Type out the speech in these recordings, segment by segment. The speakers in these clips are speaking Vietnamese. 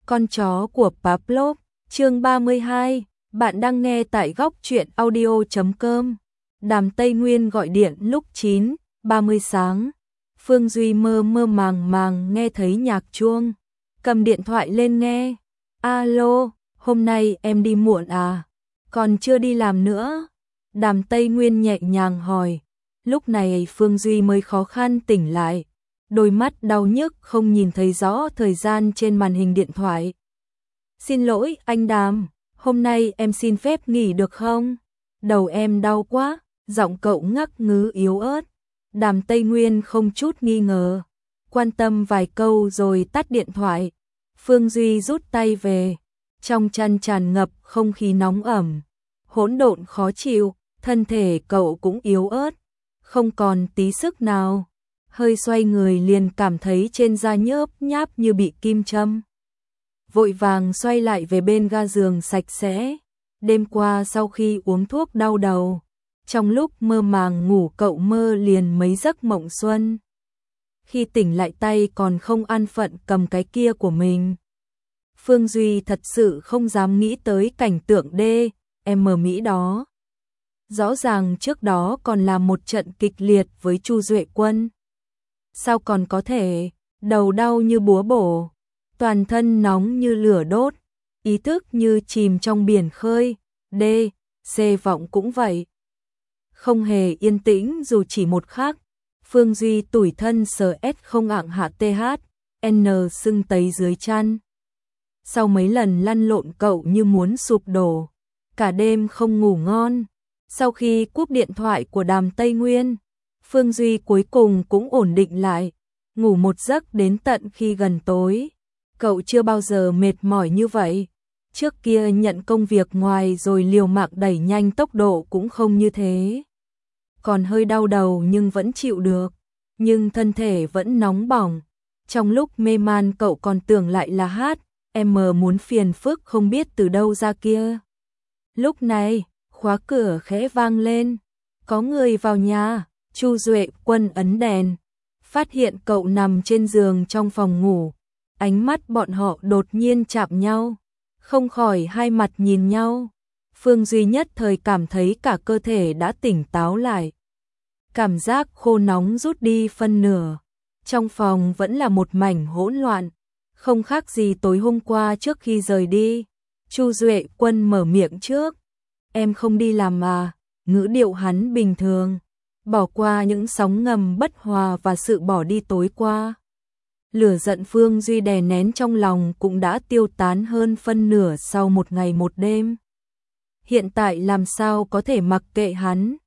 Con chó của Pavlov, chương 32, bạn đang nghe tại góc truyện audio.com. Đàm Tây Nguyên gọi điện lúc 9:30 sáng. Phương Duy mơ mơ màng màng nghe thấy nhạc chuông. Cầm điện thoại lên nghe. Alo, hôm nay em đi muộn à? Còn chưa đi làm nữa? Đàm Tây Nguyên nhẹ nhàng hỏi. Lúc này Phương Duy mới khó khăn tỉnh lại. Đôi mắt đau nhức không nhìn thấy rõ thời gian trên màn hình điện thoại. Xin lỗi anh Đàm, hôm nay em xin phép nghỉ được không? Đầu em đau quá, giọng cậu ngắc ngứ yếu ớt. Đàm Tây Nguyên không chút nghi ngờ, quan tâm vài câu rồi tắt điện thoại. Phương Duy rút tay về, trong chăn tràn ngập không khí nóng ẩm, hỗn độn khó chịu, thân thể cậu cũng yếu ớt, không còn tí sức nào. Hơi xoay người liền cảm thấy trên da nhớp nháp như bị kim châm. Vội vàng xoay lại về bên ga giường sạch sẽ. Đêm qua sau khi uống thuốc đau đầu, trong lúc mơ màng ngủ cậu mơ liền mấy giấc mộng xuân. Khi tỉnh lại tay còn không an phận cầm cái kia của mình. Phương Duy thật sự không dám nghĩ tới cảnh tượng em Mỹ đó. Rõ ràng trước đó còn là một trận kịch liệt với Chu Duệ Quân. Sao còn có thể, đầu đau như búa bổ, toàn thân nóng như lửa đốt, ý thức như chìm trong biển khơi, vọng cũng vậy. Không hề yên tĩnh dù chỉ một khắc. Phương Duy tủi thân sờ không ạng hạ sưng tấy dưới chăn. Sau mấy lần lăn lộn cậu như muốn sụp đổ, cả đêm không ngủ ngon. Sau khi cúp điện thoại của Đàm Tây Nguyên, Phương Duy cuối cùng cũng ổn định lại, ngủ một giấc đến tận khi gần tối. Cậu chưa bao giờ mệt mỏi như vậy. Trước kia nhận công việc ngoài rồi liều mạng đẩy nhanh tốc độ cũng không như thế. Còn hơi đau đầu nhưng vẫn chịu được, nhưng thân thể vẫn nóng bỏng. Trong lúc mê man cậu còn tưởng lại là em muốn phiền phức không biết từ đâu ra kia. Lúc này, khóa cửa khẽ vang lên. Có người vào nhà. Chu Duệ Quân ấn đèn, phát hiện cậu nằm trên giường trong phòng ngủ. Ánh mắt bọn họ đột nhiên chạm nhau, không khỏi hai mặt nhìn nhau. Phương Duy nhất thời cảm thấy cả cơ thể đã tỉnh táo lại. Cảm giác khô nóng rút đi phân nửa. Trong phòng vẫn là một mảnh hỗn loạn, không khác gì tối hôm qua trước khi rời đi. Chu Duệ Quân mở miệng trước. Em không đi làm à? Ngữ điệu hắn bình thường, bỏ qua những sóng ngầm bất hòa và sự bỏ đi tối qua. Lửa giận Phương Duy đè nén trong lòng cũng đã tiêu tán hơn phân nửa sau một ngày một đêm. Hiện tại làm sao có thể mặc kệ hắn?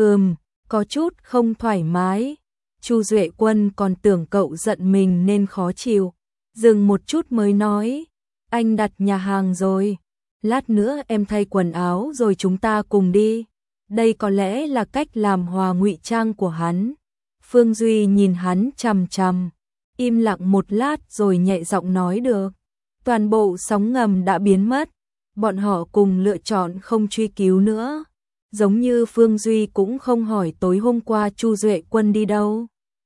Có chút không thoải mái. Chu Duệ Quân còn tưởng cậu giận mình nên khó chịu. Dừng một chút mới nói. Anh đặt nhà hàng rồi. Lát nữa em thay quần áo rồi chúng ta cùng đi. Đây có lẽ là cách làm hòa ngụy trang của hắn. Phương Duy nhìn hắn chằm chằm, im lặng một lát rồi nhẹ giọng nói được. Toàn bộ sóng ngầm đã biến mất, bọn họ cùng lựa chọn không truy cứu nữa. Giống như Phương Duy cũng không hỏi tối hôm qua Chu Duệ Quân đi đâu.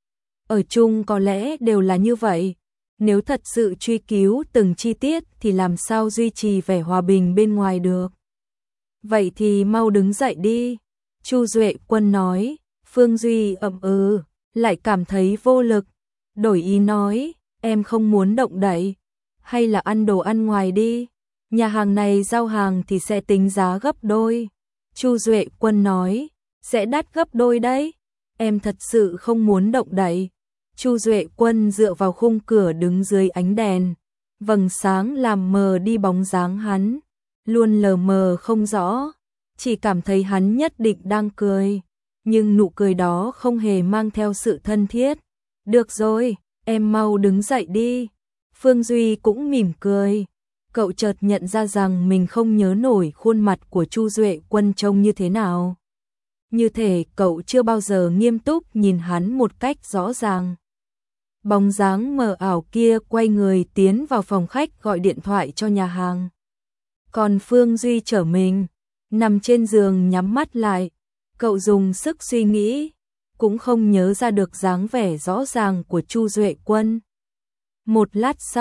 Ở chung có lẽ đều là như vậy. Nếu thật sự truy cứu từng chi tiết thì làm sao duy trì vẻ hòa bình bên ngoài được. Vậy thì mau đứng dậy đi. Chu Duệ Quân nói. Phương Duy lại cảm thấy vô lực. Đổi ý nói, em không muốn động đậy. Hay là ăn đồ ăn ngoài đi. Nhà hàng này giao hàng thì sẽ tính giá gấp đôi. Chu Duệ Quân nói, sẽ đắt gấp đôi đấy. Em thật sự không muốn động đậy. Chu Duệ Quân dựa vào khung cửa đứng dưới ánh đèn. Vầng sáng làm mờ đi bóng dáng hắn. Luôn lờ mờ không rõ, chỉ cảm thấy hắn nhất định đang cười, nhưng nụ cười đó không hề mang theo sự thân thiết. Được rồi, em mau đứng dậy đi. Phương Duy cũng mỉm cười. Cậu chợt nhận ra rằng mình không nhớ nổi khuôn mặt của Chu Duệ Quân trông như thế nào. Như thể cậu chưa bao giờ nghiêm túc nhìn hắn một cách rõ ràng. Bóng dáng mờ ảo kia quay người tiến vào phòng khách gọi điện thoại cho nhà hàng. Còn Phương Duy trở mình, nằm trên giường nhắm mắt lại. Cậu dùng sức suy nghĩ, cũng không nhớ ra được dáng vẻ rõ ràng của Chu Duệ Quân. Một lát sau,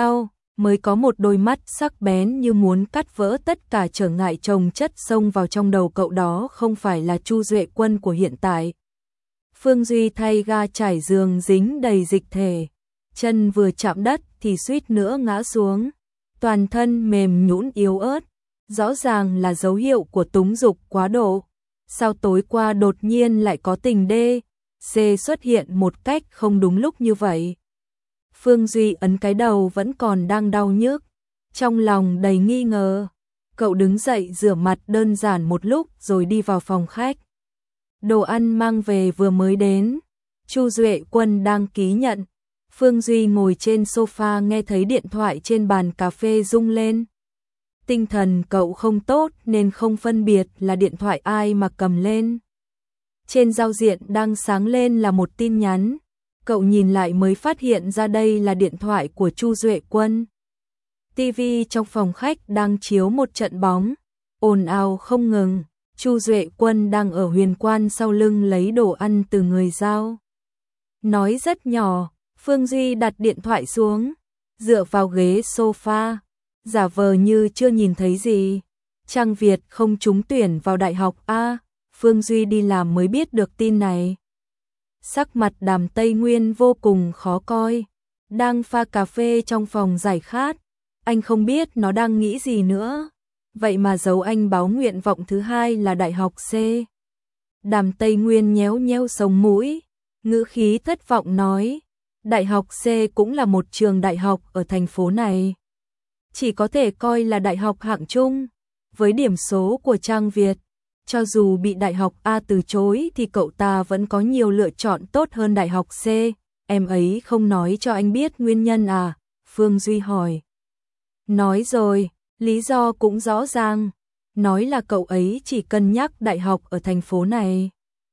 mới có một đôi mắt sắc bén như muốn cắt vỡ tất cả trở ngại chồng chất xông vào trong đầu cậu, đó không phải là Chu Duệ Quân của hiện tại. Phương Duy thay ga trải giường dính đầy dịch thể, chân vừa chạm đất thì suýt nữa ngã xuống, toàn thân mềm nhũn yếu ớt, rõ ràng là dấu hiệu của túng dục quá độ. Sao tối qua đột nhiên lại có tình đê C xuất hiện một cách không đúng lúc như vậy? Phương Duy ấn cái đầu vẫn còn đang đau nhức, trong lòng đầy nghi ngờ. Cậu đứng dậy rửa mặt đơn giản một lúc rồi đi vào phòng khách. Đồ ăn mang về vừa mới đến, Chu Duệ Quân đang ký nhận. Phương Duy ngồi trên sofa nghe thấy điện thoại trên bàn cà phê rung lên. Tinh thần cậu không tốt nên không phân biệt là điện thoại ai mà cầm lên. Trên giao diện đang sáng lên là một tin nhắn. Cậu nhìn lại mới phát hiện ra đây là điện thoại của Chu Duệ Quân. TV trong phòng khách đang chiếu một trận bóng, ồn ào không ngừng. Chu Duệ Quân đang ở huyền quan sau lưng lấy đồ ăn từ người giao. Nói rất nhỏ, Phương Duy đặt điện thoại xuống, dựa vào ghế sofa, giả vờ như chưa nhìn thấy gì. Trang Việt không trúng tuyển vào đại học A, Phương Duy đi làm mới biết được tin này. Sắc mặt Đàm Tây Nguyên vô cùng khó coi, đang pha cà phê trong phòng giải khát, anh không biết nó đang nghĩ gì nữa. Vậy mà giấu anh báo nguyện vọng thứ hai là đại học C. Đàm Tây Nguyên nhéo nhéo sống mũi, ngữ khí thất vọng nói, đại học C cũng là một trường đại học ở thành phố này, chỉ có thể coi là đại học hạng trung. Với điểm số của Trang Việt, cho dù bị đại học A từ chối thì cậu ta vẫn có nhiều lựa chọn tốt hơn đại học C. Em ấy không nói cho anh biết nguyên nhân à? Phương Duy hỏi. Nói rồi, lý do cũng rõ ràng, nói là cậu ấy chỉ cân nhắc đại học ở thành phố này,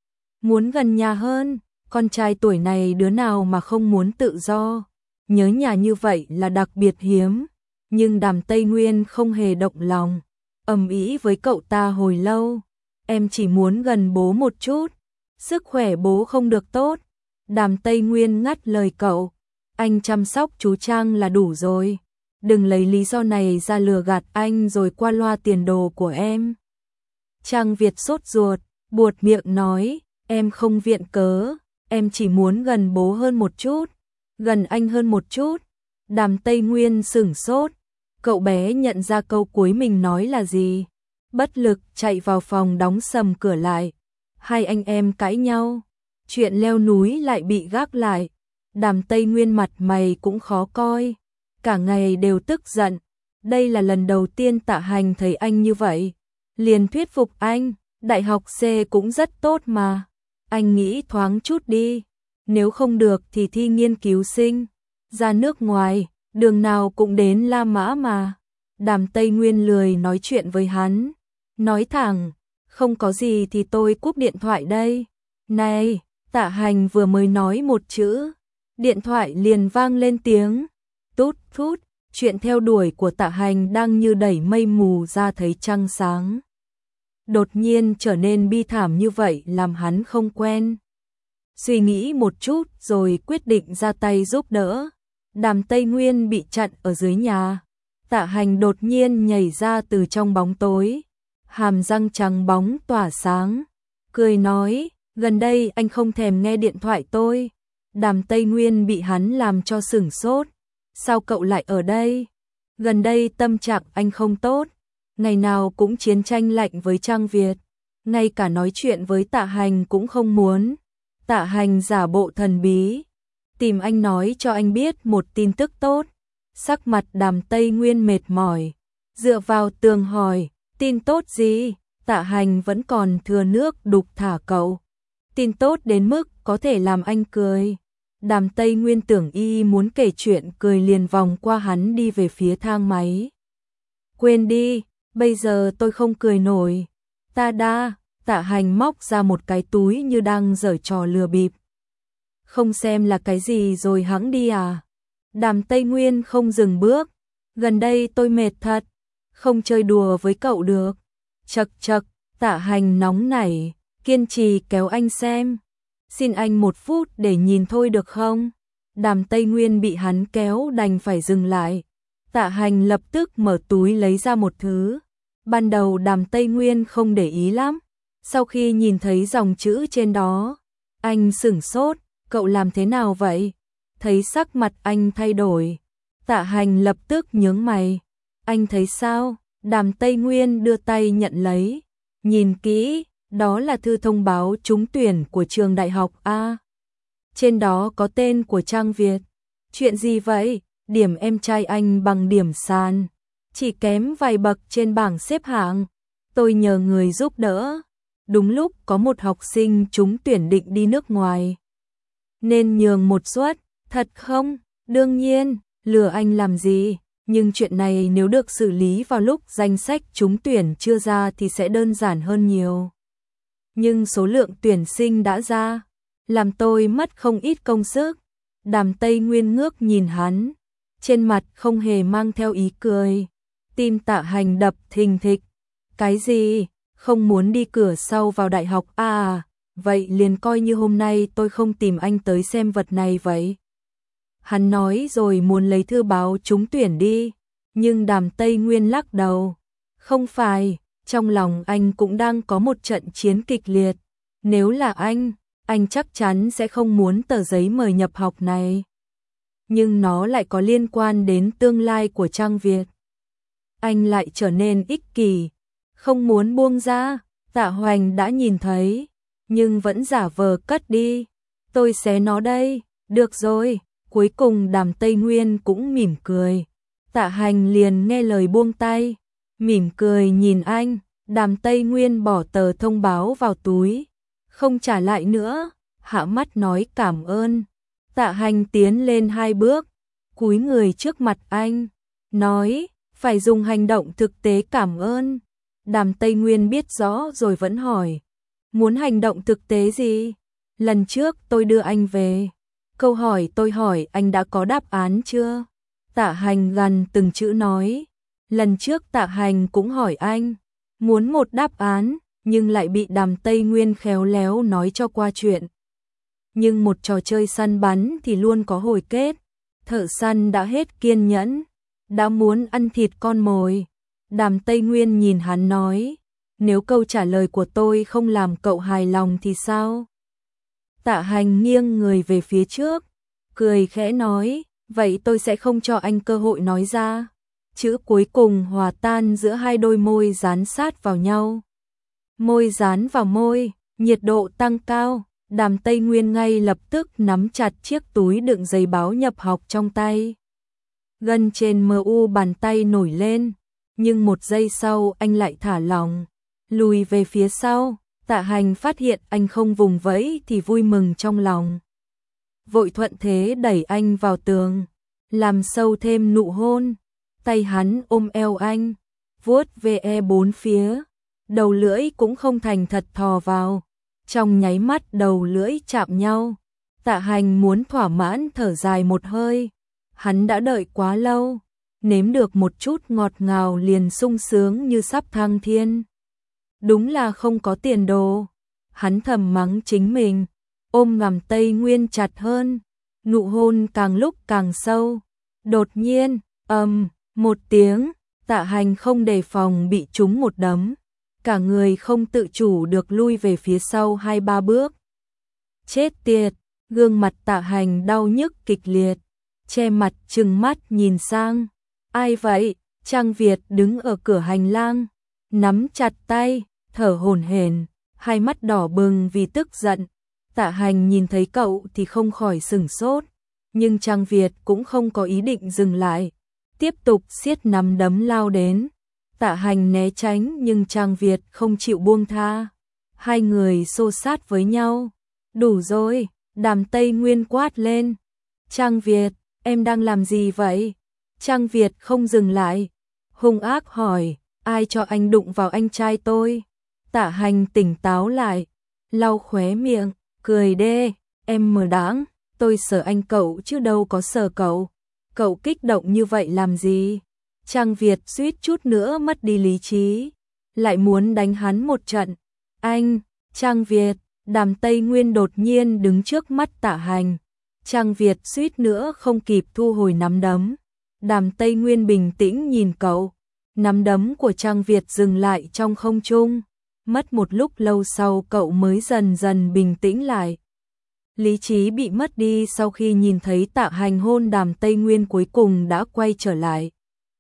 muốn gần nhà hơn. Con trai tuổi này đứa nào mà không muốn tự do, nhớ nhà như vậy là đặc biệt hiếm. Nhưng Đàm Tây Nguyên không hề động lòng, ầm ĩ với cậu ta hồi lâu. Em chỉ muốn gần bố một chút, sức khỏe bố không được tốt. Đàm Tây Nguyên ngắt lời cậu, anh chăm sóc chú Trang là đủ rồi, đừng lấy lý do này ra lừa gạt anh rồi qua loa tiền đồ của em. Trang Việt sốt ruột, buột miệng nói, em không viện cớ, em chỉ muốn gần bố hơn một chút, gần anh hơn một chút. Đàm Tây Nguyên sửng sốt, cậu bé nhận ra câu cuối mình nói là gì, bất lực chạy vào phòng đóng sầm cửa lại. Hai anh em cãi nhau, chuyện leo núi lại bị gác lại. Đàm Tây Nguyên mặt mày cũng khó coi, cả ngày đều tức giận. Đây là lần đầu tiên Tạ Hành thấy anh như vậy, liền thuyết phục anh, đại học C cũng rất tốt mà, anh nghĩ thoáng chút đi, nếu không được thì thi nghiên cứu sinh, ra nước ngoài, đường nào cũng đến La Mã mà. Đàm Tây Nguyên lười nói chuyện với hắn, nói thẳng, không có gì thì tôi cúp điện thoại đây. Này, Tạ Hành vừa mới nói một chữ, điện thoại liền vang lên tiếng tút tút. Chuyện theo đuổi của Tạ Hành đang như đẩy mây mù ra thấy trăng sáng, đột nhiên trở nên bi thảm như vậy làm hắn không quen. Suy nghĩ một chút rồi quyết định ra tay giúp đỡ. Đàm Tây Nguyên bị chặn ở dưới nhà, Tạ Hành đột nhiên nhảy ra từ trong bóng tối, hàm răng trắng bóng tỏa sáng, cười nói, gần đây anh không thèm nghe điện thoại tôi. Đàm Tây Nguyên bị hắn làm cho sửng sốt, sao cậu lại ở đây? Gần đây tâm trạng anh không tốt, ngày nào cũng chiến tranh lạnh với Trang Việt, ngay cả nói chuyện với Tạ Hành cũng không muốn. Tạ Hành giả bộ thần bí, tìm anh nói cho anh biết một tin tức tốt. Sắc mặt Đàm Tây Nguyên mệt mỏi, dựa vào tường hỏi, tin tốt gì? Tạ Hành vẫn còn thừa nước đục thả cậu, tin tốt đến mức có thể làm anh cười. Đàm Tây Nguyên tưởng y muốn kể chuyện, cười liền vòng qua hắn đi về phía thang máy. Quên đi, bây giờ tôi không cười nổi. Ta đa, Tạ Hành móc ra một cái túi như đang giở trò lừa bịp. Không xem là cái gì rồi hẵng đi à? Đàm Tây Nguyên không dừng bước, gần đây tôi mệt thật, không chơi đùa với cậu được. Chậc chậc, Tạ Hành nóng nảy, kiên trì kéo anh xem. Xin anh 1 phút để nhìn thôi được không? Đàm Tây Nguyên bị hắn kéo đành phải dừng lại. Tạ Hành lập tức mở túi lấy ra một thứ. Ban đầu Đàm Tây Nguyên không để ý lắm. Sau khi nhìn thấy dòng chữ trên đó, anh sửng sốt, cậu làm thế nào vậy? Thấy sắc mặt anh thay đổi, Tạ Hành lập tức nhướng mày. Anh thấy sao? Đàm Tây Nguyên đưa tay nhận lấy. Nhìn kỹ, đó là thư thông báo trúng tuyển của trường đại học A. Trên đó có tên của Trang Việt. Chuyện gì vậy? Điểm em trai anh bằng điểm sàn, chỉ kém vài bậc trên bảng xếp hạng. Tôi nhờ người giúp đỡ. Đúng lúc có một học sinh trúng tuyển định đi nước ngoài, nên nhường một suất. Thật không? Đương nhiên, lừa anh làm gì? Nhưng chuyện này nếu được xử lý vào lúc danh sách trúng tuyển chưa ra thì sẽ đơn giản hơn nhiều. Nhưng số lượng tuyển sinh đã ra, làm tôi mất không ít công sức. Đàm Tây Nguyên ngước nhìn hắn, trên mặt không hề mang theo ý cười. Tim Tạ Hành đập thình thịch. Cái gì? Không muốn đi cửa sau vào đại học à? Vậy liền coi như hôm nay tôi không tìm anh tới xem vật này vậy. Hắn nói rồi muốn lấy thư báo trúng tuyển đi, nhưng Đàm Tây Nguyên lắc đầu. Không phải, trong lòng anh cũng đang có một trận chiến kịch liệt. Nếu là anh chắc chắn sẽ không muốn tờ giấy mời nhập học này. Nhưng nó lại có liên quan đến tương lai của Trang Việt. Anh lại trở nên ích kỷ, không muốn buông ra. Tạ Hoành đã nhìn thấy, nhưng vẫn giả vờ cất đi. Tôi xé nó đây. Được rồi. Cuối cùng Đàm Tây Nguyên cũng mỉm cười. Tạ Hành liền nghe lời buông tay, mỉm cười nhìn anh. Đàm Tây Nguyên bỏ tờ thông báo vào túi, không trả lại nữa, hạ mắt nói cảm ơn. Tạ Hành tiến lên 2 bước, cúi người trước mặt anh, nói, phải dùng hành động thực tế cảm ơn. Đàm Tây Nguyên biết rõ rồi vẫn hỏi, muốn hành động thực tế gì? Lần trước tôi đưa anh về, câu hỏi tôi hỏi anh đã có đáp án chưa? Tạ Hành gần từng chữ nói, lần trước Tạ Hành cũng hỏi anh, muốn một đáp án, nhưng lại bị Đàm Tây Nguyên khéo léo nói cho qua chuyện. Nhưng một trò chơi săn bắn thì luôn có hồi kết. Thợ săn đã hết kiên nhẫn, đã muốn ăn thịt con mồi. Đàm Tây Nguyên nhìn hắn nói, nếu câu trả lời của tôi không làm cậu hài lòng thì sao? Tạ Hành nghiêng người về phía trước, cười khẽ nói, vậy tôi sẽ không cho anh cơ hội nói ra. Chữ cuối cùng hòa tan giữa hai đôi môi dán sát vào nhau. Môi dán vào môi, nhiệt độ tăng cao. Đàm Tây Nguyên ngay lập tức nắm chặt chiếc túi đựng giấy báo nhập học trong tay. Gân trên mu bàn tay nổi lên, nhưng một giây sau anh lại thả lỏng, lùi về phía sau. Tạ Hành phát hiện anh không vùng vẫy thì vui mừng trong lòng. Vội thuận thế đẩy anh vào tường, làm sâu thêm nụ hôn. Tay hắn ôm eo anh, vuốt ve bốn phía, đầu lưỡi cũng không thành thật thò vào. Trong nháy mắt đầu lưỡi chạm nhau, Tạ Hành muốn thỏa mãn thở dài một hơi. Hắn đã đợi quá lâu, nếm được một chút ngọt ngào liền sung sướng như sắp thăng thiên. Đúng là không có tiền đồ. Hắn thầm mắng chính mình, ôm Đàm Tây Nguyên chặt hơn, nụ hôn càng lúc càng sâu. Đột nhiên, một tiếng, Tạ Hành không đề phòng bị trúng một đấm. Cả người không tự chủ được lui về phía sau 2-3 bước. Chết tiệt, gương mặt Tạ Hành đau nhức kịch liệt, che mặt trừng mắt nhìn sang. Ai vậy? Trang Việt đứng ở cửa hành lang, nắm chặt tay, thở hổn hển, hai mắt đỏ bừng vì tức giận. Tạ Hành nhìn thấy cậu thì không khỏi sửng sốt, nhưng Trang Việt cũng không có ý định dừng lại, tiếp tục siết nắm đấm lao đến. Tạ Hành né tránh nhưng Trang Việt không chịu buông tha. Hai người xô sát với nhau. Đủ rồi, Đàm Tây Nguyên quát lên. Trang Việt, em đang làm gì vậy? Trang Việt không dừng lại, hung ác hỏi, ai cho anh đụng vào anh trai tôi? Tạ Hành tỉnh táo lại, lau khóe miệng, cười đê, em mờ đáng, tôi sợ anh cậu chứ đâu có sợ cậu. Cậu kích động như vậy làm gì? Trang Việt suýt chút nữa mất đi lý trí, lại muốn đánh hắn một trận. Anh, Trang Việt, Đàm Tây Nguyên đột nhiên đứng trước mắt Tạ Hành. Trang Việt suýt nữa không kịp thu hồi nắm đấm. Đàm Tây Nguyên bình tĩnh nhìn cậu, nắm đấm của Trang Việt dừng lại trong không trung, mất một lúc lâu sau cậu mới dần dần bình tĩnh lại. Lý trí bị mất đi sau khi nhìn thấy Tạ Hành hôn Đàm Tây Nguyên cuối cùng đã quay trở lại.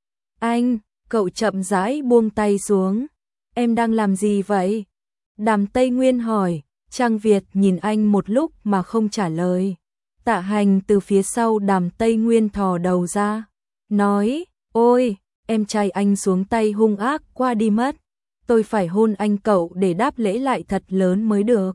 Anh, cậu chậm rãi buông tay xuống. Em đang làm gì vậy? Đàm Tây Nguyên hỏi. Trang Việt nhìn anh một lúc mà không trả lời. Tạ Hành từ phía sau Đàm Tây Nguyên thò đầu ra, nói, ôi, em trai anh xuống tay hung ác qua đi mất. Tôi phải hôn anh cậu để đáp lễ lại thật lớn mới được.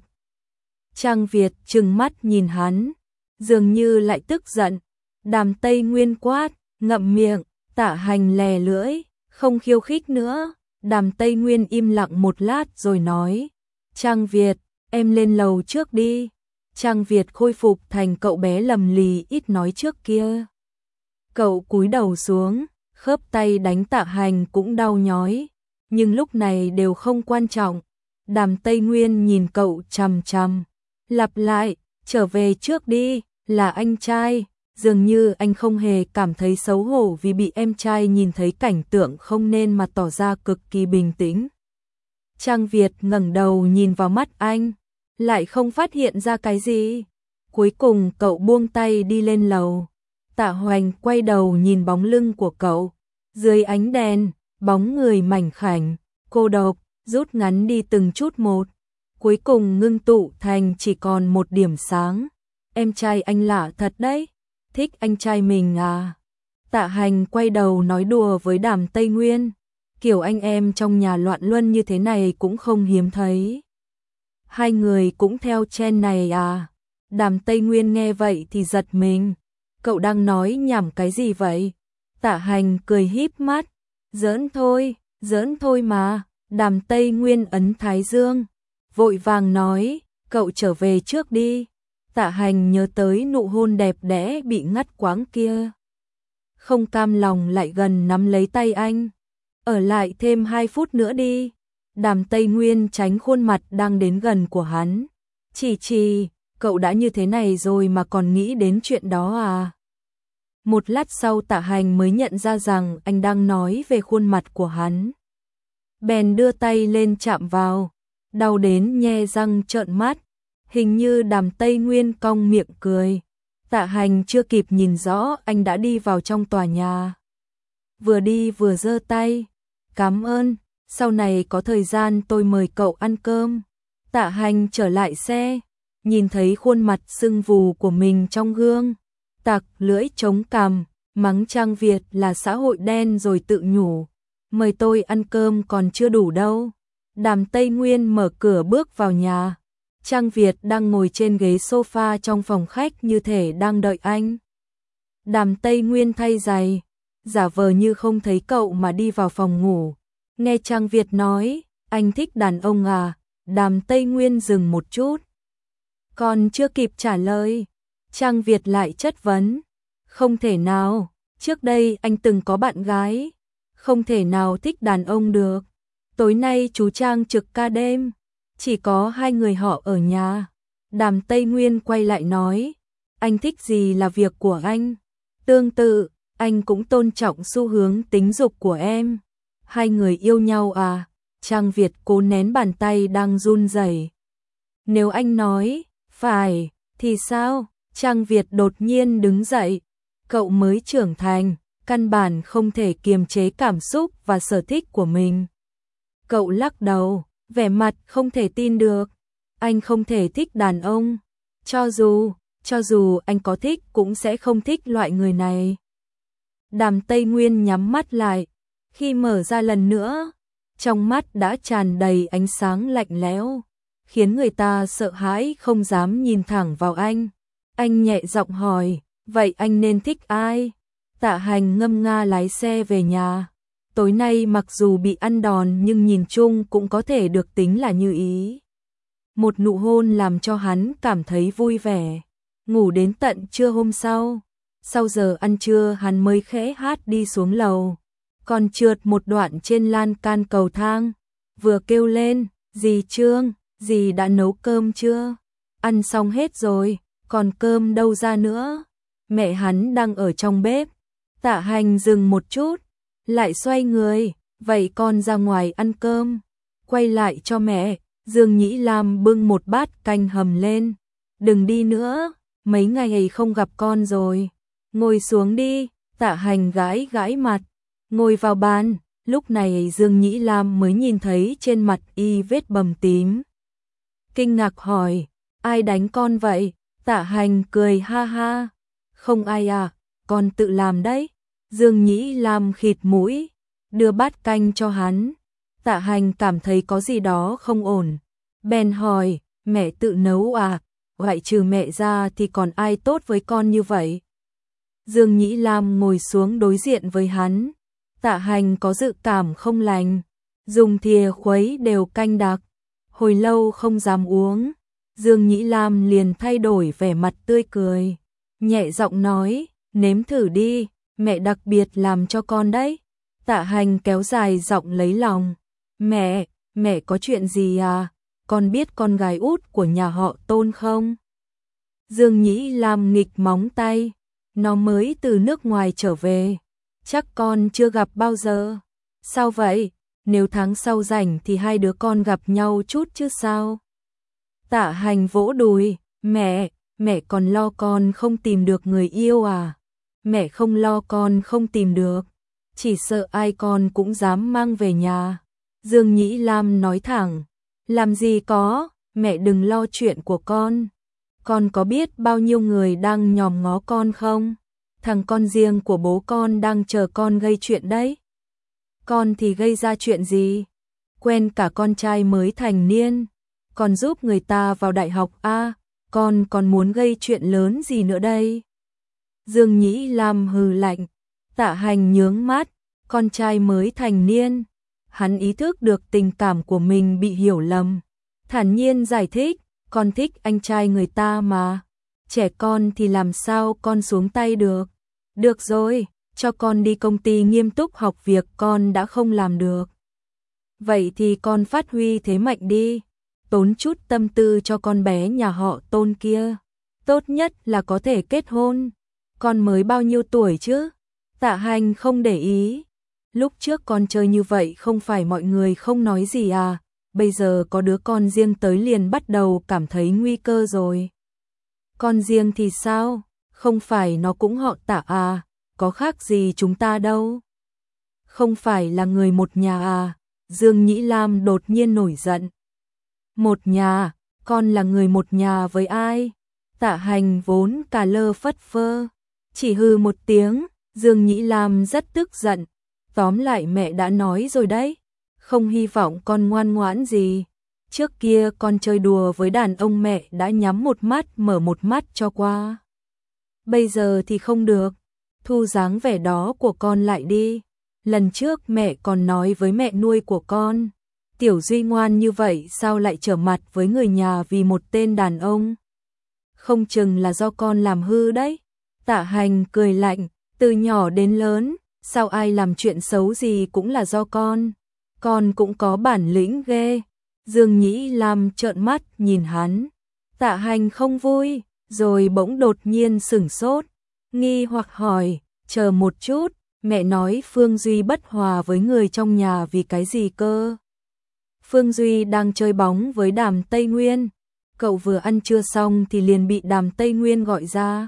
Trang Việt trừng mắt nhìn hắn, dường như lại tức giận. Đàm Tây Nguyên quát, ngậm miệng. Tạ Hành lè lưỡi, không khiêu khích nữa. Đàm Tây Nguyên im lặng một lát rồi nói, Trang Việt, em lên lầu trước đi. Trang Việt khôi phục thành cậu bé lầm lì ít nói trước kia. Cậu cúi đầu xuống, khớp tay đánh Tạ Hành cũng đau nhói, nhưng lúc này đều không quan trọng. Đàm Tây Nguyên nhìn cậu chằm chằm, lặp lại, trở về trước đi, là anh trai. Dường như anh không hề cảm thấy xấu hổ vì bị em trai nhìn thấy cảnh tượng không nên mà tỏ ra cực kỳ bình tĩnh. Trang Việt ngẩng đầu nhìn vào mắt anh, lại không phát hiện ra cái gì. Cuối cùng cậu buông tay đi lên lầu. Tạ Hoành quay đầu nhìn bóng lưng của cậu. Dưới ánh đèn, bóng người mảnh khảnh, cô độc, rút ngắn đi từng chút một. Cuối cùng ngưng tụ thành chỉ còn một điểm sáng. Em trai anh lạ thật đấy. Thích anh trai mình à? Tạ Hành quay đầu nói đùa với Đàm Tây Nguyên. Kiểu anh em trong nhà loạn luân như thế này cũng không hiếm thấy. Hai người cũng theo trend này à? Đàm Tây Nguyên nghe vậy thì giật mình. Cậu đang nói nhảm cái gì vậy? Tạ Hành cười híp mắt. Giỡn thôi mà. Đàm Tây Nguyên ấn thái dương, vội vàng nói, cậu trở về trước đi. Tạ Hành nhớ tới nụ hôn đẹp đẽ bị ngắt quãng kia. Không cam lòng lại gần nắm lấy tay anh. Ở lại thêm 2 phút nữa đi. Đàm Tây Nguyên tránh khuôn mặt đang đến gần của hắn. Chỉ, cậu đã như thế này rồi mà còn nghĩ đến chuyện đó à? Một lát sau Tạ Hành mới nhận ra rằng anh đang nói về khuôn mặt của hắn. Bèn đưa tay lên chạm vào, đau đến nhe răng trợn mắt. Hình như Đàm Tây Nguyên cong miệng cười. Tạ Hành chưa kịp nhìn rõ anh đã đi vào trong tòa nhà. Vừa đi vừa giơ tay. Cảm ơn, sau này có thời gian tôi mời cậu ăn cơm. Tạ Hành trở lại xe, nhìn thấy khuôn mặt sưng vù của mình trong gương. Tặc lưỡi chống cằm, mắng Trang Việt là xã hội đen rồi tự nhủ. Mời tôi ăn cơm còn chưa đủ đâu. Đàm Tây Nguyên mở cửa bước vào nhà. Trang Việt đang ngồi trên ghế sofa trong phòng khách như thể đang đợi anh. Đàm Tây Nguyên thay giày, giả vờ như không thấy cậu mà đi vào phòng ngủ. Nghe Trang Việt nói, anh thích đàn ông à? Đàm Tây Nguyên dừng một chút. Còn chưa kịp trả lời, Trang Việt lại chất vấn. Không thể nào, trước đây anh từng có bạn gái. Không thể nào thích đàn ông được. Tối nay chú Trang trực ca đêm. Chỉ có 2 người họ ở nhà. Đàm Tây Nguyên quay lại nói, anh thích gì là việc của anh. Tương tự, anh cũng tôn trọng xu hướng tính dục của em. 2 người yêu nhau à? Trang Việt cố nén bàn tay đang run rẩy. Nếu anh nói, phải, thì sao? Trang Việt đột nhiên đứng dậy. Cậu mới trưởng thành, căn bản không thể kiềm chế cảm xúc và sở thích của mình. Cậu lắc đầu, vẻ mặt không thể tin được. Anh không thể thích đàn ông. Cho dù anh có thích cũng sẽ không thích loại người này. Đàm Tây Nguyên nhắm mắt lại. Khi mở ra lần nữa, trong mắt đã tràn đầy ánh sáng lạnh lẽo, khiến người ta sợ hãi không dám nhìn thẳng vào anh. Anh nhẹ giọng hỏi, vậy anh nên thích ai? Tạ Hành ngâm nga lái xe về nhà. Tối nay mặc dù bị ăn đòn nhưng nhìn chung cũng có thể được tính là như ý. Một nụ hôn làm cho hắn cảm thấy vui vẻ. Ngủ đến tận trưa hôm sau. Sau giờ ăn trưa hắn mới khẽ hát đi xuống lầu. Còn trượt một đoạn trên lan can cầu thang. Vừa kêu lên, dì Trương, dì đã nấu cơm chưa? Ăn xong hết rồi, còn cơm đâu ra nữa? Mẹ hắn đang ở trong bếp. Tạ Hành dừng một chút, lại xoay người, vậy con ra ngoài ăn cơm. Quay lại cho mẹ, Dương Nhĩ Lam bưng một bát canh hầm lên. Đừng đi nữa, mấy ngày không gặp con rồi. Ngồi xuống đi, Tạ Hành gãi gãi mặt, ngồi vào bàn. Lúc này Dương Nhĩ Lam mới nhìn thấy trên mặt y vết bầm tím. Kinh ngạc hỏi, ai đánh con vậy? Tạ Hành cười ha ha, không ai à, con tự làm đấy. Dương Nhĩ Lam khịt mũi, đưa bát canh cho hắn. Tạ Hành cảm thấy có gì đó không ổn, bèn hỏi, mẹ tự nấu à? Ngoại trừ mẹ ra thì còn ai tốt với con như vậy? Dương Nhĩ Lam ngồi xuống đối diện với hắn. Tạ Hành có dự cảm không lành, dùng thìa khuấy đều canh đặc, hồi lâu không dám uống. Dương Nhĩ Lam liền thay đổi vẻ mặt tươi cười, nhẹ giọng nói, nếm thử đi, mẹ đặc biệt làm cho con đấy. Tạ Hành kéo dài giọng lấy lòng, mẹ có chuyện gì à? Con biết con gái út của nhà họ Tôn không? Dương Nhĩ Lam nghịch móng tay, nó mới từ nước ngoài trở về, chắc con chưa gặp bao giờ. Sao vậy? Nếu tháng sau rảnh thì hai đứa con gặp nhau chút chứ sao? Tạ Hành vỗ đùi, mẹ còn lo con không tìm được người yêu à? Mẹ không lo con không tìm được, chỉ sợ ai con cũng dám mang về nhà. Dương Nhĩ Lam nói thẳng, làm gì có, mẹ đừng lo chuyện của con. Con có biết bao nhiêu người đang nhòm ngó con không? Thằng con riêng của bố con đang chờ con gây chuyện đấy. Con thì gây ra chuyện gì? Quen cả con trai mới thành niên, còn giúp người ta vào đại học à? Con còn muốn gây chuyện lớn gì nữa đây? Dương Nhĩ Lam hừ lạnh. Tạ Hành nhướng mắt, con trai mới thành niên. Hắn ý thức được tình cảm của mình bị hiểu lầm, thản nhiên giải thích, con thích anh trai người ta mà. Trẻ con thì làm sao con xuống tay được. Được rồi, cho con đi công ty nghiêm túc học việc con đã không làm được. Vậy thì con phát huy thế mạnh đi, tốn chút tâm tư cho con bé nhà họ Tôn kia. Tốt nhất là có thể kết hôn. Con mới bao nhiêu tuổi chứ? Tạ Hành không để ý. Lúc trước con chơi như vậy không phải mọi người không nói gì à? Bây giờ có đứa con riêng tới liền bắt đầu cảm thấy nguy cơ rồi. Con riêng thì sao? Không phải nó cũng họ Tạ à? Có khác gì chúng ta đâu. Không phải là người một nhà à? Dương Nhĩ Lam đột nhiên nổi giận. Một nhà? Con là người một nhà với ai? Tạ Hành vốn cà lơ phất phơ, chỉ hừ một tiếng. Dương Nhĩ Lam rất tức giận. Tóm lại mẹ đã nói rồi đấy, không hy vọng con ngoan ngoãn gì. Trước kia con chơi đùa với đàn ông mẹ đã nhắm một mắt mở một mắt cho qua. Bây giờ thì không được, thu dáng vẻ đó của con lại đi. Lần trước mẹ còn nói với mẹ nuôi của con, Tiểu Duy ngoan như vậy sao lại trở mặt với người nhà vì một tên đàn ông. Không chừng là do con làm hư đấy. Tạ Hành cười lạnh, từ nhỏ đến lớn, sao ai làm chuyện xấu gì cũng là do con cũng có bản lĩnh ghê. Dương Nhĩ Lam trợn mắt nhìn hắn. Tạ Hành không vui, rồi bỗng đột nhiên sửng sốt, nghi hoặc hỏi, chờ một chút, mẹ nói Phương Duy bất hòa với người trong nhà vì cái gì cơ? Phương Duy đang chơi bóng với Đàm Tây Nguyên, cậu vừa ăn trưa xong thì liền bị Đàm Tây Nguyên gọi ra.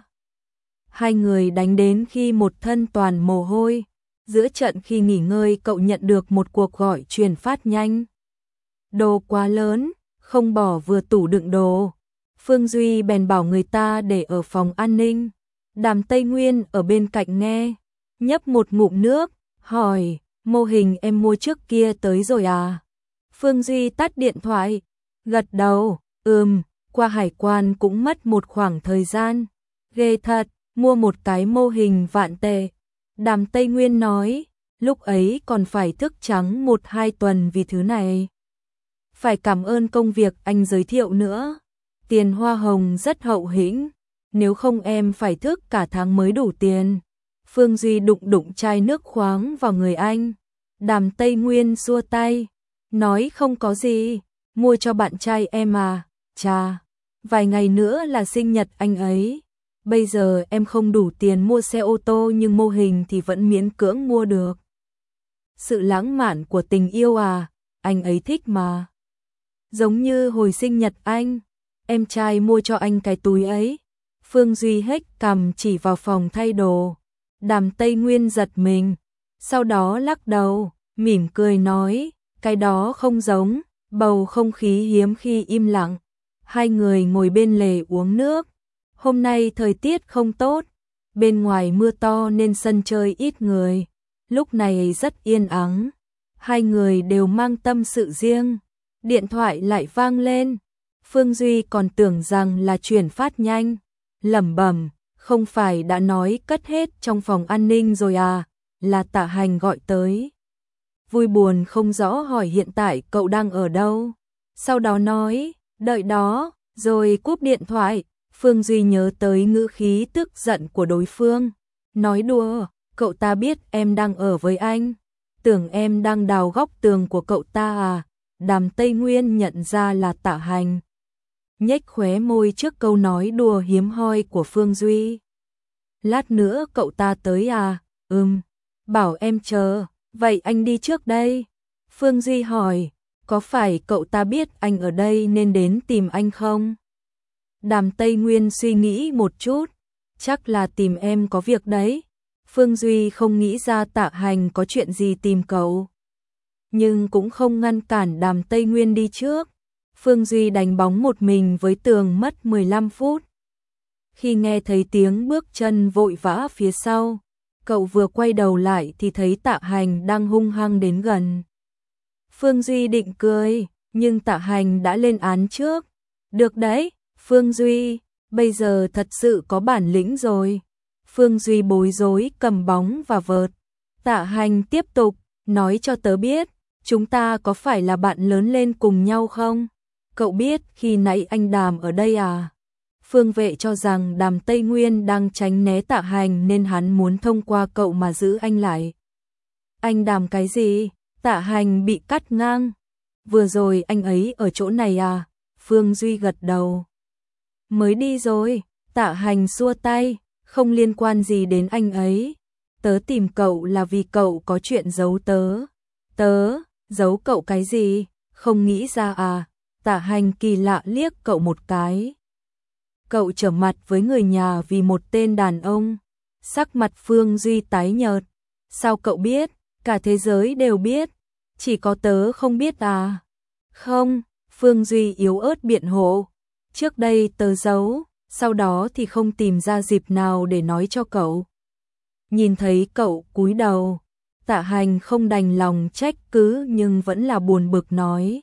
Hai người đánh đến khi một thân toàn mồ hôi. Giữa trận khi nghỉ ngơi cậu nhận được một cuộc gọi truyền phát nhanh. Đồ quá lớn, không bỏ vừa tủ đựng đồ. Phương Duy bèn bảo người ta để ở phòng an ninh. Đàm Tây Nguyên ở bên cạnh nghe, nhấp một ngụm nước, hỏi, mô hình em mua trước kia tới rồi à? Phương Duy tắt điện thoại, gật đầu, qua hải quan cũng mất một khoảng thời gian. Ghê thật, mua một cái mô hình vạn tệ. Đàm Tây Nguyên nói, lúc ấy còn phải thức trắng 1-2 tuần vì thứ này. Phải cảm ơn công việc anh giới thiệu nữa. Tiền hoa hồng rất hậu hĩnh, nếu không em phải thức cả tháng mới đủ tiền. Phương Duy đụng chai nước khoáng vào người anh. Đàm Tây Nguyên xua tay, nói không có gì, mua cho bạn trai em à, chà, vài ngày nữa là sinh nhật anh ấy. bây giờ em không đủ tiền mua xe ô tô nhưng mô hình thì vẫn miễn cưỡng mua được. Sự lãng mạn của tình yêu à, anh ấy thích mà. Giống như hồi sinh nhật anh, em trai mua cho anh cái túi ấy. Phương Duy hếch cằm chỉ vào phòng thay đồ. Đàm Tây Nguyên giật mình, sau đó lắc đầu, mỉm cười nói, cái đó không giống. Bầu không khí hiếm khi im lặng. Hai người ngồi bên lề uống nước. Hôm nay thời tiết không tốt, bên ngoài mưa to nên sân chơi ít người. Lúc này rất yên ắng. Hai người đều mang tâm sự riêng. Điện thoại lại vang lên. Phương Duy còn tưởng rằng là chuyển phát nhanh, lẩm bẩm, không phải đã nói cất hết trong phòng an ninh rồi à, là Tạ Hành gọi tới. Vui buồn không rõ hỏi hiện tại cậu đang ở đâu. Sau đó nói, đợi đó, rồi cúp điện thoại. Phương Duy nhớ tới ngữ khí tức giận của đối phương. Nói đùa, cậu ta biết em đang ở với anh. Tưởng em đang đào góc tường của cậu ta à. Đàm Tây Nguyên nhận ra là Tạ Hành, nhếch khóe môi trước câu nói đùa hiếm hoi của Phương Duy. Lát nữa cậu ta tới à? Bảo em chờ. Vậy anh đi trước đây. Phương Duy hỏi, có phải cậu ta biết anh ở đây nên đến tìm anh không? Đàm Tây Nguyên suy nghĩ một chút, chắc là tìm em có việc đấy. Phương Duy không nghĩ ra Tạ Hành có chuyện gì tìm cậu, nhưng cũng không ngăn cản Đàm Tây Nguyên đi trước. Phương Duy đánh bóng một mình với tường mất 15 phút. Khi nghe thấy tiếng bước chân vội vã phía sau, cậu vừa quay đầu lại thì thấy Tạ Hành đang hung hăng đến gần. Phương Duy định cười, nhưng Tạ Hành đã lên án trước. Được đấy, Phương Duy, bây giờ thật sự có bản lĩnh rồi. Phương Duy bối rối cầm bóng và vợt. Tạ Hành tiếp tục, nói cho tớ biết, chúng ta có phải là bạn lớn lên cùng nhau không? Cậu biết khi nãy anh Đàm ở đây à? Phương Vệ cho rằng Đàm Tây Nguyên đang tránh né Tạ Hành nên hắn muốn thông qua cậu mà giữ anh lại. Anh Đàm cái gì? Tạ Hành bị cắt ngang. Vừa rồi anh ấy ở chỗ này à? Phương Duy gật đầu. Mới đi rồi. Tạ Hành xua tay, không liên quan gì đến anh ấy. Tớ tìm cậu là vì cậu có chuyện giấu tớ. Tớ, giấu cậu cái gì? Không nghĩ ra à? Tạ Hành kỳ lạ liếc cậu một cái. Cậu trở mặt với người nhà vì một tên đàn ông. Sắc mặt Phương Duy tái nhợt. Sao cậu biết? Cả thế giới đều biết. Chỉ có tớ không biết à? Không, Phương Duy yếu ớt biện hộ. Trước đây tớ giấu, sau đó thì không tìm ra dịp nào để nói cho cậu. Nhìn thấy cậu cúi đầu, Tạ Hành không đành lòng trách cứ nhưng vẫn là buồn bực nói.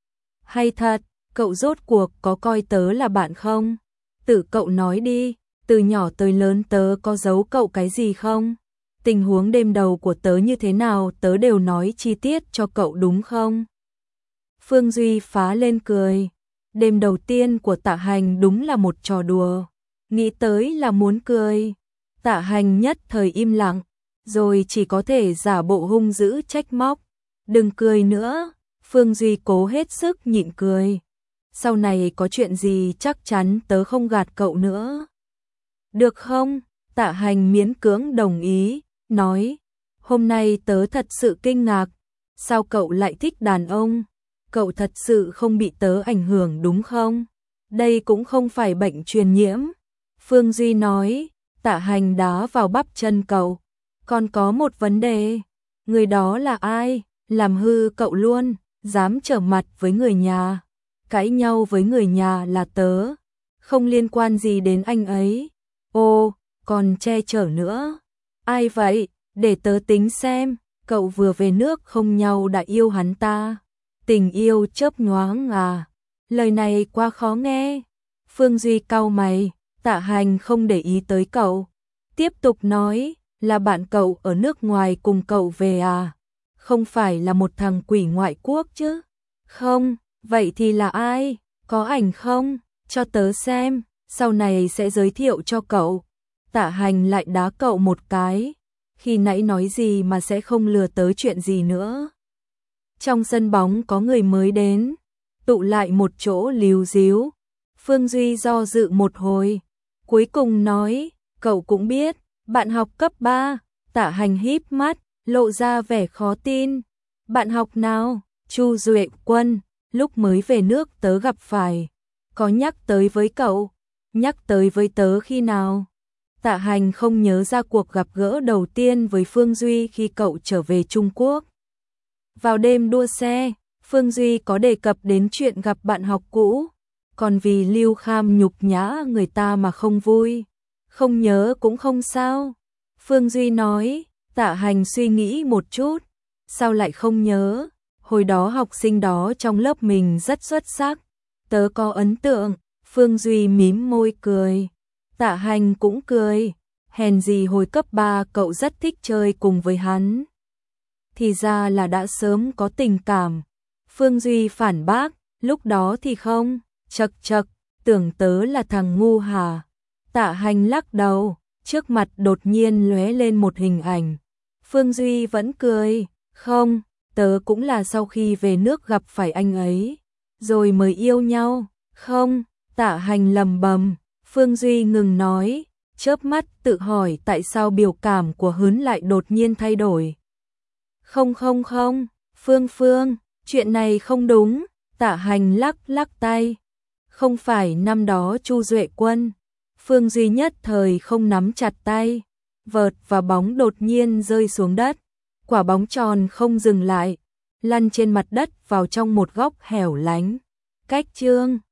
Hay thật, cậu rốt cuộc có coi tớ là bạn không? Tự cậu nói đi, từ nhỏ tới lớn tớ có giấu cậu cái gì không? Tình huống đêm đầu của tớ như thế nào tớ đều nói chi tiết cho cậu đúng không? Phương Duy phá lên cười. Đêm đầu tiên của Tạ Hành đúng là một trò đùa. Nghĩ tới là muốn cười. Tạ Hành nhất thời im lặng, rồi chỉ có thể giả bộ hung dữ trách móc. Đừng cười nữa. Phương Duy cố hết sức nhịn cười. Sau này có chuyện gì chắc chắn tớ không gạt cậu nữa. Được không? Tạ Hành miễn cưỡng đồng ý, nói. Hôm nay tớ thật sự kinh ngạc. Sao cậu lại thích đàn ông? Cậu thật sự không bị tớ ảnh hưởng đúng không? Đây cũng không phải bệnh truyền nhiễm. Phương Duy nói. Tạ Hành đá vào bắp chân cậu. Còn có một vấn đề. Người đó là ai? Làm hư cậu luôn. Dám trở mặt với người nhà. Cãi nhau với người nhà là tớ. Không liên quan gì đến anh ấy. Ô, còn che chở nữa. Ai vậy? Để tớ tính xem. Cậu vừa về nước không nhau đã yêu hắn ta. Tình yêu chớp nhoáng à? Lời này quá khó nghe. Phương Duy cau mày. Tạ Hành không để ý tới cậu. Tiếp tục nói, là bạn cậu ở nước ngoài cùng cậu về à? Không phải là một thằng quỷ ngoại quốc chứ? Không, vậy thì là ai? Có ảnh không? Cho tớ xem, sau này sẽ giới thiệu cho cậu. Tạ Hành lại đá cậu một cái. Khi nãy nói gì mà sẽ không lừa tới chuyện gì nữa. Trong sân bóng có người mới đến, tụ lại một chỗ líu díu. Phương Duy do dự một hồi, cuối cùng nói, cậu cũng biết, bạn học cấp 3, Tạ Hành híp mắt, lộ ra vẻ khó tin. Bạn học nào? Chu Duệ Quân, lúc mới về nước tớ gặp phải. Có nhắc tới với cậu? Nhắc tới với tớ khi nào? Tạ Hành không nhớ ra cuộc gặp gỡ đầu tiên với Phương Duy khi cậu trở về Trung Quốc. Vào đêm đua xe, Phương Duy có đề cập đến chuyện gặp bạn học cũ, còn vì Lưu Kham nhục nhã người ta mà không vui. Không nhớ cũng không sao. Phương Duy nói. Tạ Hành suy nghĩ một chút, sao lại không nhớ? Hồi đó học sinh đó trong lớp mình rất xuất sắc, tớ có ấn tượng. Phương Duy mím môi cười. Tạ Hành cũng cười, hèn gì hồi cấp 3 cậu rất thích chơi cùng với hắn. Thì ra là đã sớm có tình cảm. Phương Duy phản bác, lúc đó thì không, chậc chậc, tưởng tớ là thằng ngu hả? Tạ Hành lắc đầu, trước mặt đột nhiên lóe lên một hình ảnh. Phương Duy vẫn cười, không, tớ cũng là sau khi về nước gặp phải anh ấy, rồi mới yêu nhau, không, Tạ Hành lầm bầm. Phương Duy ngừng nói, chớp mắt tự hỏi tại sao biểu cảm của Hớn lại đột nhiên thay đổi. Không, Phương, chuyện này không đúng. Tạ Hành lắc tay. Không phải năm đó Chu Duệ Quân. Phương Duy nhất thời không nắm chặt tay. Vợt và bóng đột nhiên rơi xuống đất. Quả bóng tròn không dừng lại, lăn trên mặt đất vào trong một góc hẻo lánh. Cách chương